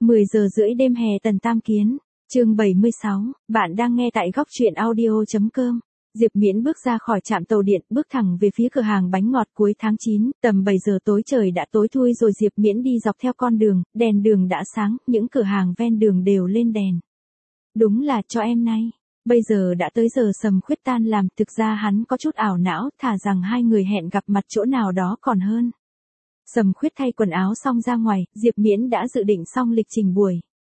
10 giờ rưỡi đêm hè Tần Tam Kiến, chương 76, bạn đang nghe tại góc truyện audio.com. Diệp Miễn bước ra khỏi trạm tàu điện, bước thẳng về phía cửa hàng bánh ngọt. Cuối tháng 9, tầm 7 giờ tối trời đã tối thui rồi. Diệp Miễn đi dọc theo con đường, đèn đường đã sáng, những cửa hàng ven đường đều lên đèn. Đúng là cho em nay. Bây giờ đã tới giờ Sầm Khuyết tan làm, thực ra hắn có chút ảo não, thà rằng hai người hẹn gặp mặt chỗ nào đó còn hơn. Sầm Khuyết thay quần áo xong ra ngoài, Diệp Miễn đã dự định xong lịch trình buổi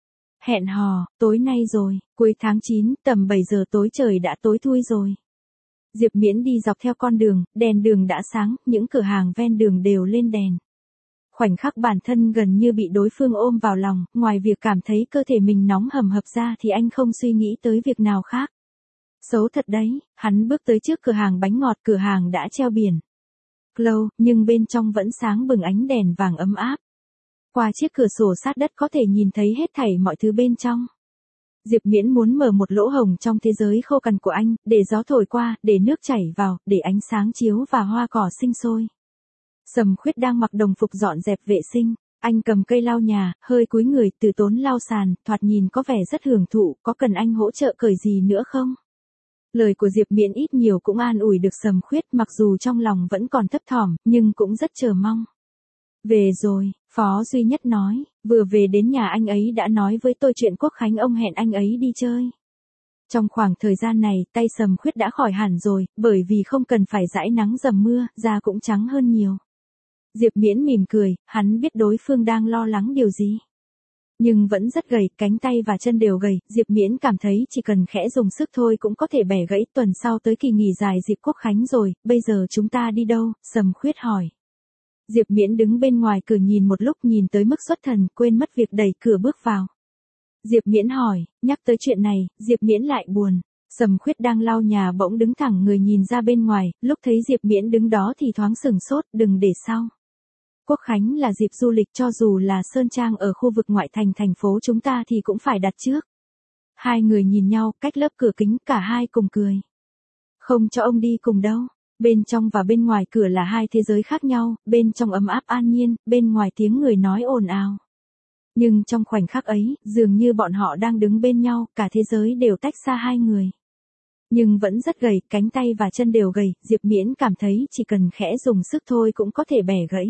hẹn hò, tối nay rồi, cuối tháng 9, tầm 7 giờ tối trời đã tối thui rồi. Diệp Miễn đi dọc theo con đường, đèn đường đã sáng, những cửa hàng ven đường đều lên đèn. Khoảnh khắc bản thân gần như bị đối phương ôm vào lòng, ngoài việc cảm thấy cơ thể mình nóng hầm hập ra thì anh không suy nghĩ tới việc nào khác. Xấu thật đấy, hắn bước tới trước cửa hàng bánh ngọt, cửa hàng đã treo biển Glow, nhưng bên trong vẫn sáng bừng ánh đèn vàng ấm áp. Qua chiếc cửa sổ sát đất có thể nhìn thấy hết thảy mọi thứ bên trong. Diệp Miễn muốn mở một lỗ hổng trong thế giới khô cằn của anh, để gió thổi qua, để nước chảy vào, để ánh sáng chiếu và hoa cỏ sinh sôi. Sầm Khuyết đang mặc đồng phục dọn dẹp vệ sinh, anh cầm cây lau nhà, hơi cúi người từ tốn lau sàn, thoạt nhìn có vẻ rất hưởng thụ. Có cần anh hỗ trợ cởi gì nữa không? Lời của Diệp Miễn ít nhiều cũng an ủi được Sầm Khuyết, mặc dù trong lòng vẫn còn thấp thỏm, nhưng cũng rất chờ mong. Về rồi, Phó Duy Nhất nói, vừa về đến nhà anh ấy đã nói với tôi chuyện Quốc Khánh, ông hẹn anh ấy đi chơi. Trong khoảng thời gian này, tay Sầm Khuyết đã khỏi hẳn rồi, bởi vì không cần phải dãi nắng dầm mưa, da cũng trắng hơn nhiều. Diệp Miễn mỉm cười, hắn biết đối phương đang lo lắng điều gì. Nhưng vẫn rất gầy, cánh tay và chân đều gầy, Diệp Miễn cảm thấy chỉ cần khẽ dùng sức thôi cũng có thể bẻ gãy. Tuần sau tới kỳ nghỉ dài dịp Quốc Khánh rồi, bây giờ chúng ta đi đâu? Sầm Khuyết hỏi. Diệp Miễn đứng bên ngoài cửa nhìn một lúc, nhìn tới mức xuất thần, quên mất việc đẩy cửa bước vào. Diệp Miễn hỏi, nhắc tới chuyện này, Diệp Miễn lại buồn. Sầm Khuyết đang lau nhà bỗng đứng thẳng người nhìn ra bên ngoài, lúc thấy Diệp Miễn đứng đó thì thoáng sửng sốt, đừng để sau. Quốc Khánh là dịp du lịch, cho dù là Sơn Trang ở khu vực ngoại thành thành phố chúng ta thì cũng phải đặt trước. Hai người nhìn nhau, cách lớp cửa kính, cả hai cùng cười. Không cho ông đi cùng đâu. Bên trong và bên ngoài cửa là hai thế giới khác nhau, bên trong ấm áp an nhiên, bên ngoài tiếng người nói ồn ào. Nhưng trong khoảnh khắc ấy, dường như bọn họ đang đứng bên nhau, cả thế giới đều tách xa hai người. Nhưng vẫn rất gầy, cánh tay và chân đều gầy, Diệp Miễn cảm thấy chỉ cần khẽ dùng sức thôi cũng có thể bẻ gãy.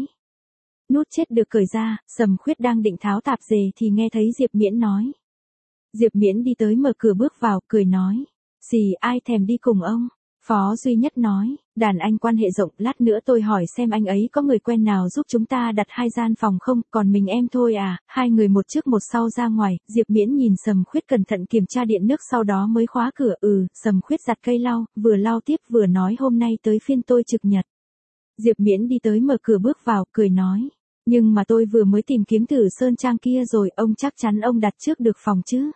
Nút chết được cởi ra, Sầm Khuyết đang định tháo tạp dề thì nghe thấy Diệp Miễn nói. Diệp Miễn đi tới mở cửa bước vào, cười nói. Xì, ai thèm đi cùng ông? Phó Duy Nhất nói, đàn anh quan hệ rộng, lát nữa tôi hỏi xem anh ấy có người quen nào giúp chúng ta đặt 2 gian phòng không, còn mình em thôi à. Hai người một trước một sau ra ngoài, Diệp Miễn nhìn Sầm Khuyết cẩn thận kiểm tra điện nước sau đó mới khóa cửa. Sầm Khuyết giặt cây lau, vừa lau tiếp vừa nói, hôm nay tới phiên tôi trực nhật. Diệp Miễn đi tới mở cửa bước vào, cười nói. Nhưng mà tôi vừa mới tìm kiếm thử Sơn Trang kia rồi, ông chắc chắn ông đặt trước được phòng chứ?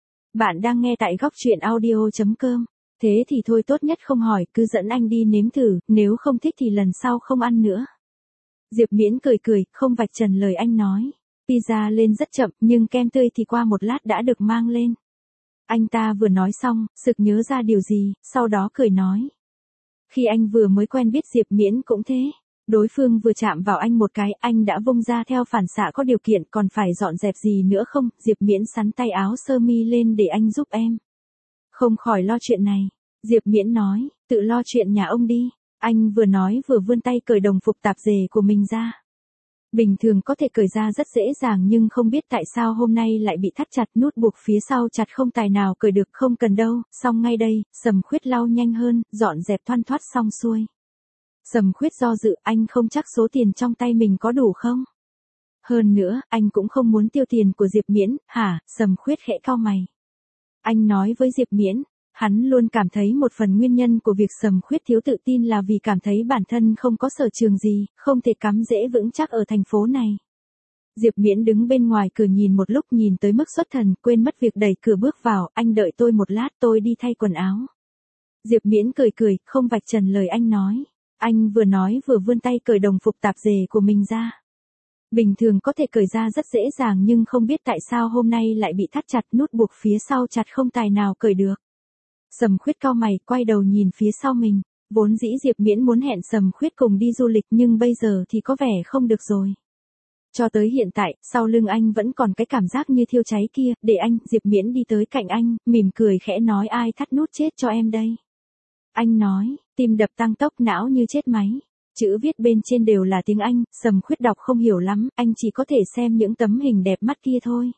Bạn đang nghe tại góc truyện audio.com. Thế thì thôi, tốt nhất không hỏi, cứ dẫn anh đi nếm thử, nếu không thích thì lần sau không ăn nữa. Diệp Miễn cười, không vạch trần lời anh nói. Pizza lên rất chậm, nhưng kem tươi thì qua một lát đã được mang lên. Anh ta vừa nói xong, sực nhớ ra điều gì, sau đó cười nói. Khi anh vừa mới quen biết Diệp Miễn cũng thế. Đối phương vừa chạm vào anh một cái, anh đã vung ra theo phản xạ có điều kiện, còn phải dọn dẹp gì nữa không? Diệp Miễn xắn tay áo sơ mi lên để anh giúp em. Không khỏi lo chuyện này. Diệp Miễn nói, tự lo chuyện nhà ông đi. Anh vừa nói vừa vươn tay cởi đồng phục tạp dề của mình ra. Bình thường có thể cởi ra rất dễ dàng, nhưng không biết tại sao hôm nay lại bị thắt chặt, nút buộc phía sau chặt không tài nào cởi được. Không cần đâu, xong ngay đây. Sầm Khuyết lau nhanh hơn, dọn dẹp thoăn thoắt xong xuôi. Sầm Khuyết do dự, anh không chắc số tiền trong tay mình có đủ không? Hơn nữa, anh cũng không muốn tiêu tiền của Diệp Miễn. Hả? Sầm Khuyết khẽ cau mày. Anh nói với Diệp Miễn, hắn luôn cảm thấy một phần nguyên nhân của việc Sầm Khuyết thiếu tự tin là vì cảm thấy bản thân không có sở trường gì, không thể cắm rễ vững chắc ở thành phố này. Diệp Miễn đứng bên ngoài cửa nhìn một lúc, nhìn tới mức xuất thần, quên mất việc đẩy cửa bước vào. Anh đợi tôi một lát, tôi đi thay quần áo. Diệp Miễn cười, không vạch trần lời anh nói. Anh vừa nói vừa vươn tay cởi đồng phục tạp dề của mình ra. Bình thường có thể cởi ra rất dễ dàng, nhưng không biết tại sao hôm nay lại bị thắt chặt, nút buộc phía sau chặt không tài nào cởi được. Sầm Khuyết cau mày, quay đầu nhìn phía sau mình. Vốn dĩ Diệp Miễn muốn hẹn Sầm Khuyết cùng đi du lịch, nhưng bây giờ thì có vẻ không được rồi. Cho tới hiện tại, sau lưng anh vẫn còn cái cảm giác như thiêu cháy kia, để anh, Diệp Miễn đi tới cạnh anh, mỉm cười khẽ nói ai thắt nút chết cho em đây. Anh nói, tim đập tăng tốc não như chết máy. Chữ viết bên trên đều là tiếng Anh, Sầm Khuyết đọc không hiểu lắm, anh chỉ có thể xem những tấm hình đẹp mắt kia thôi.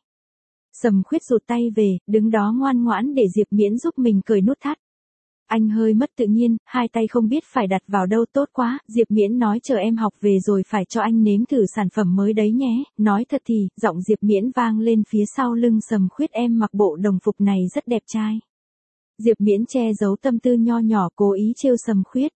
Sầm Khuyết rụt tay về, đứng đó ngoan ngoãn để Diệp Miễn giúp mình cởi nút thắt. Anh hơi mất tự nhiên, hai tay không biết phải đặt vào đâu tốt quá, Diệp Miễn nói chờ em học về rồi phải cho anh nếm thử sản phẩm mới đấy nhé, nói thật thì, giọng Diệp Miễn vang lên phía sau lưng Sầm Khuyết em mặc bộ đồng phục này rất đẹp trai. Diệp Miễn che giấu tâm tư nho nhỏ cố ý trêu Sầm Khuyết.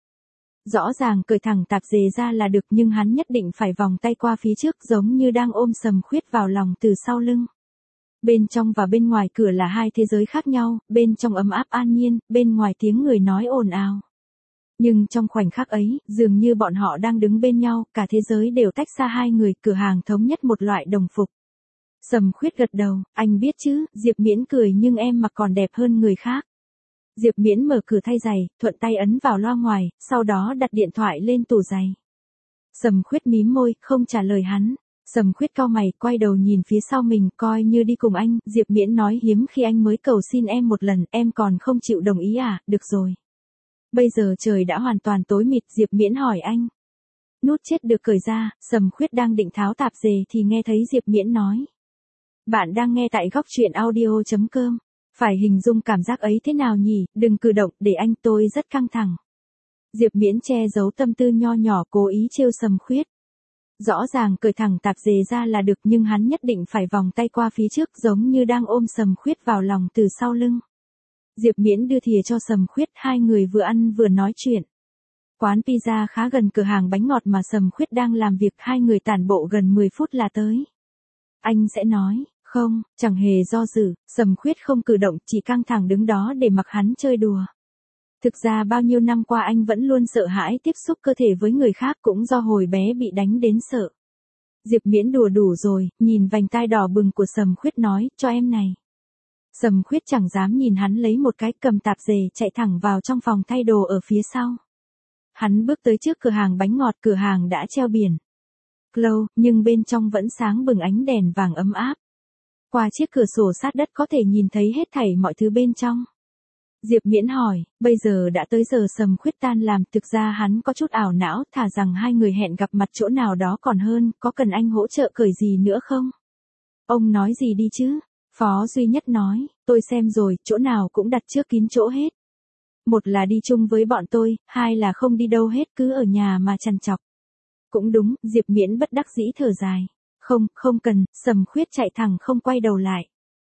Rõ ràng cởi thẳng tạp dề ra là được nhưng hắn nhất định phải vòng tay qua phía trước giống như đang ôm Sầm Khuyết vào lòng từ sau lưng. Bên trong và bên ngoài cửa là hai thế giới khác nhau, bên trong ấm áp an nhiên, bên ngoài tiếng người nói ồn ào. Nhưng trong khoảnh khắc ấy, dường như bọn họ đang đứng bên nhau, cả thế giới đều tách xa hai người, cửa hàng thống nhất một loại đồng phục. Sầm Khuyết gật đầu, anh biết chứ, Diệp Miễn cười nhưng em mặc còn đẹp hơn người khác. Diệp Miễn mở cửa thay giày, thuận tay ấn vào loa ngoài, sau đó đặt điện thoại lên tủ giày. Sầm Khuyết mím môi, không trả lời hắn. Sầm Khuyết cau mày, quay đầu nhìn phía sau mình, coi như đi cùng anh, Diệp Miễn nói hiếm khi anh mới cầu xin em một lần, em còn không chịu đồng ý à, được rồi. Bây giờ trời đã hoàn toàn tối mịt, Diệp Miễn hỏi anh. Nút chết được cởi ra, Sầm Khuyết đang định tháo tạp dề thì nghe thấy Diệp Miễn nói. Bạn đang nghe tại góc truyện audio.com. Phải hình dung cảm giác ấy thế nào nhỉ, đừng cử động, để anh tôi rất căng thẳng. Diệp Miễn che giấu tâm tư nho nhỏ cố ý trêu Sầm Khuyết. Rõ ràng cởi thẳng tạp dề ra là được nhưng hắn nhất định phải vòng tay qua phía trước giống như đang ôm Sầm Khuyết vào lòng từ sau lưng. Diệp Miễn đưa thìa cho Sầm Khuyết, hai người vừa ăn vừa nói chuyện. Quán pizza khá gần cửa hàng bánh ngọt mà Sầm Khuyết đang làm việc, hai người tản bộ gần 10 phút là tới. Anh sẽ nói, không, chẳng hề do dự, Sầm Khuyết không cử động, chỉ căng thẳng đứng đó để mặc hắn chơi đùa. Thực ra bao nhiêu năm qua anh vẫn luôn sợ hãi tiếp xúc cơ thể với người khác cũng do hồi bé bị đánh đến sợ. Diệp Miễn đùa đủ rồi, nhìn vành tai đỏ bừng của Sầm Khuyết nói, cho em này. Sầm Khuyết chẳng dám nhìn hắn lấy một cái, cầm tạp dề chạy thẳng vào trong phòng thay đồ ở phía sau. Hắn bước tới trước cửa hàng bánh ngọt, cửa hàng đã treo biển Close, nhưng bên trong vẫn sáng bừng ánh đèn vàng ấm áp. Qua chiếc cửa sổ sát đất có thể nhìn thấy hết thảy mọi thứ bên trong. Diệp Miễn hỏi, bây giờ đã tới giờ Sầm Khuyết tan làm, thực ra hắn có chút ảo não, thà rằng hai người hẹn gặp mặt chỗ nào đó còn hơn, có cần anh hỗ trợ cởi gì nữa không? Ông nói gì đi chứ? Phó Duy Nhất nói, tôi xem rồi, chỗ nào cũng đặt trước kín chỗ hết. Một là đi chung với bọn tôi, hai là không đi đâu hết, cứ ở nhà mà trằn trọc. Cũng đúng, Diệp Miễn bất đắc dĩ thở dài. Không cần, Sầm Khuyết chạy thẳng không quay đầu lại.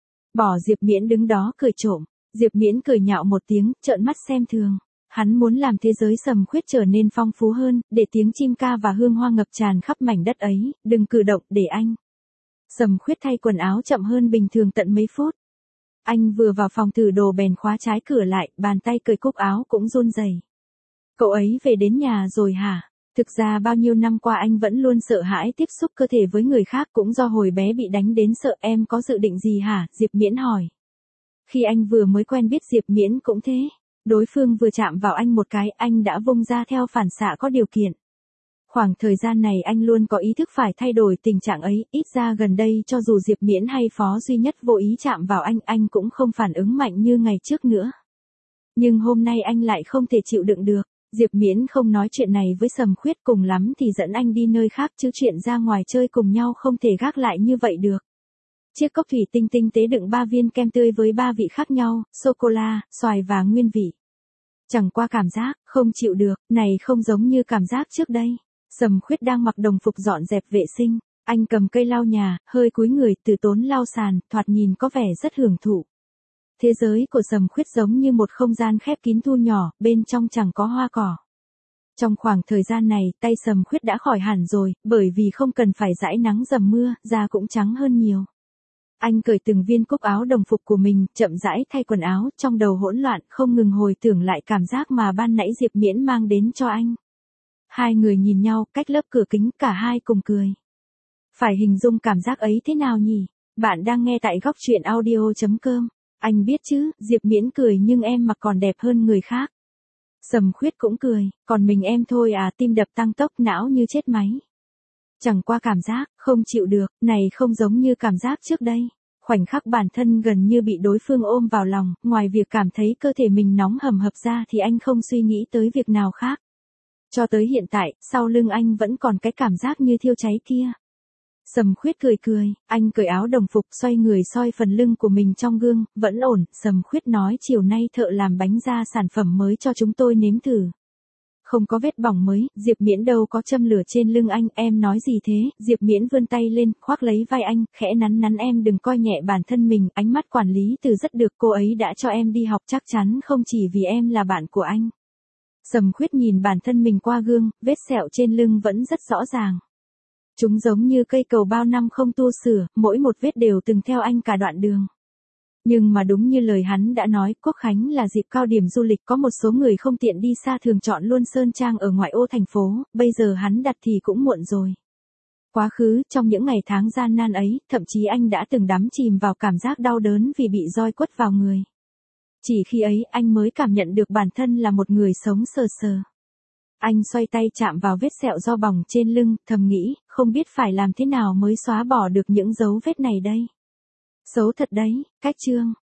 Bỏ Diệp Miễn đứng đó cười trộm. Diệp Miễn cười nhạo một tiếng, trợn mắt xem thường. Hắn muốn làm thế giới Sầm Khuyết trở nên phong phú hơn, để tiếng chim ca và hương hoa ngập tràn khắp mảnh đất ấy, đừng cử động, để anh. Sầm Khuyết thay quần áo chậm hơn bình thường tận mấy phút. Anh vừa vào phòng thử đồ bèn khóa trái cửa lại, bàn tay cởi cúc áo cũng run rẩy. Cậu ấy về đến nhà rồi hả? Thực ra bao nhiêu năm qua anh vẫn luôn sợ hãi tiếp xúc cơ thể với người khác cũng do hồi bé bị đánh đến sợ. Em có dự định gì hả? Diệp Miễn hỏi. Khi anh vừa mới quen biết Diệp Miễn cũng thế. Đối phương vừa chạm vào anh một cái, anh đã vung ra theo phản xạ có điều kiện. Khoảng thời gian này anh luôn có ý thức phải thay đổi tình trạng ấy, ít ra gần đây cho dù Diệp Miễn hay Phó Duy Nhất vô ý chạm vào anh cũng không phản ứng mạnh như ngày trước nữa. Nhưng hôm nay anh lại không thể chịu đựng được. Diệp Miễn không nói chuyện này với Sầm Khuyết, cùng lắm thì dẫn anh đi nơi khác chứ chuyện ra ngoài chơi cùng nhau không thể gác lại như vậy được. Chiếc cốc thủy tinh tinh tế đựng 3 viên kem tươi với 3 vị khác nhau, sô-cô-la, xoài và nguyên vị. Chẳng qua cảm giác, không chịu được, này không giống như cảm giác trước đây. Sầm Khuyết đang mặc đồng phục dọn dẹp vệ sinh, anh cầm cây lau nhà, hơi cúi người từ tốn lau sàn, thoạt nhìn có vẻ rất hưởng thụ. Thế giới của Sầm Khuyết giống như một không gian khép kín thu nhỏ, bên trong chẳng có hoa cỏ. Trong khoảng thời gian này, tay Sầm Khuyết đã khỏi hẳn rồi, bởi vì không cần phải dãi nắng dầm mưa, da cũng trắng hơn nhiều. Anh cởi từng viên cúc áo đồng phục của mình, chậm rãi thay quần áo, trong đầu hỗn loạn, không ngừng hồi tưởng lại cảm giác mà ban nãy Diệp Miễn mang đến cho anh. Hai người nhìn nhau, cách lớp cửa kính, cả hai cùng cười. Phải hình dung cảm giác ấy thế nào nhỉ? Bạn đang nghe tại góc truyện audio.com. Anh biết chứ, Diệp Miễn cười nhưng em mặc còn đẹp hơn người khác. Sầm Khuyết cũng cười, còn mình em thôi à, tim đập tăng tốc, não như chết máy. Chẳng qua cảm giác, không chịu được, này không giống như cảm giác trước đây. Khoảnh khắc bản thân gần như bị đối phương ôm vào lòng, ngoài việc cảm thấy cơ thể mình nóng hầm hập ra thì anh không suy nghĩ tới việc nào khác. Cho tới hiện tại, sau lưng anh vẫn còn cái cảm giác như thiêu cháy kia. Sầm Khuyết cười cười, anh cởi áo đồng phục xoay người soi phần lưng của mình trong gương, vẫn ổn, Sầm Khuyết nói chiều nay thợ làm bánh ra sản phẩm mới cho chúng tôi nếm thử. Không có vết bỏng mới, Diệp Miễn đâu có châm lửa trên lưng anh, em nói gì thế, Diệp Miễn vươn tay lên, khoác lấy vai anh, khẽ nắn nắn em đừng coi nhẹ bản thân mình, ánh mắt quản lý từ rất được, cô ấy đã cho em đi học chắc chắn không chỉ vì em là bạn của anh. Sầm Khuyết nhìn bản thân mình qua gương, vết sẹo trên lưng vẫn rất rõ ràng. Chúng giống như cây cầu bao năm không tu sửa, mỗi một vết đều từng theo anh cả đoạn đường. Nhưng mà đúng như lời hắn đã nói, Quốc Khánh là dịp cao điểm du lịch, có một số người không tiện đi xa thường chọn luôn Sơn Trang ở ngoại ô thành phố, bây giờ hắn đặt thì cũng muộn rồi. Quá khứ, trong những ngày tháng gian nan ấy, thậm chí anh đã từng đắm chìm vào cảm giác đau đớn vì bị roi quất vào người. Chỉ khi ấy, anh mới cảm nhận được bản thân là một người sống sờ sờ. Anh xoay tay chạm vào vết sẹo do bỏng trên lưng, thầm nghĩ, không biết phải làm thế nào mới xóa bỏ được những dấu vết này đây. Xấu thật đấy, cách chương.